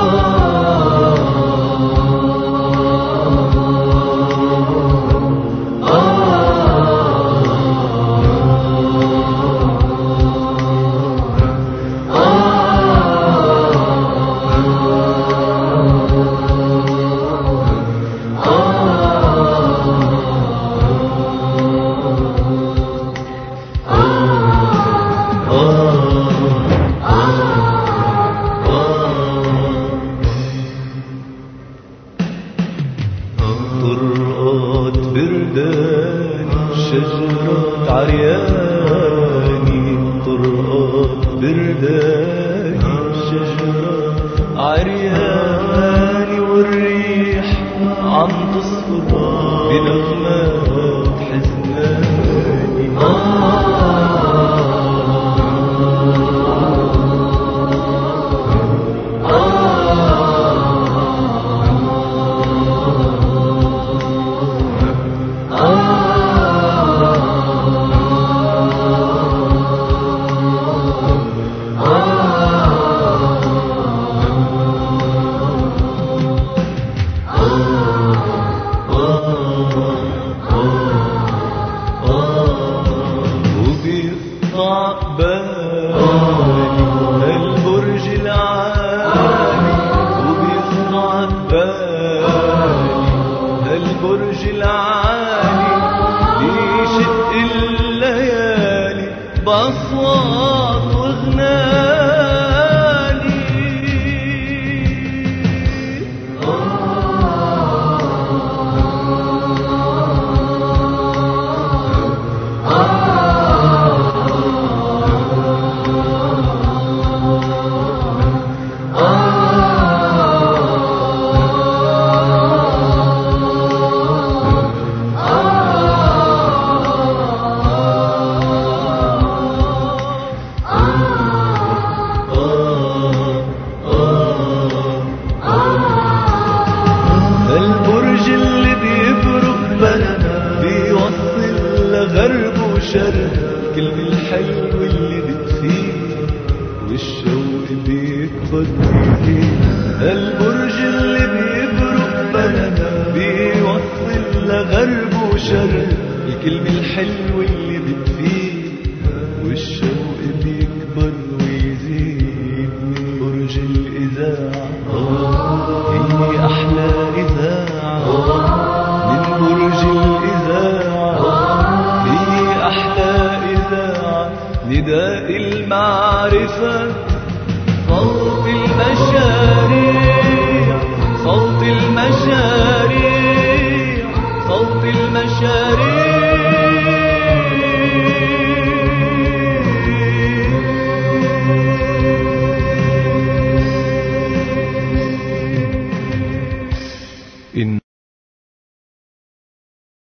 طرقات برداني شجرة عرياني، طرقات برداني شجرة عرياني، والريح عم تصفر بنغمات حزناني. وبيقطع بالي هالبرج العالي، وبيقطع بالي هالبرج العالي، يشق الليالي بأصوات وغناني. البرج اللي بيبرق بلد بيوصل لغرب وشرق، كلمة الحلو اللي بتفيد والشوق بيكبر فيه. البرج اللي بيبرق بلد بيوصل لغرب وشرق، الكلمة الحلوة اللي بتفيد والشوق بيكبر ويزيد. من برج الإذاعة هي أحلى إذاعة، من برج الإذاعة هي أحلى إذاعة، نداء المعرفة صوت المشاريع، صوت المشاريع، صوت المشاريع.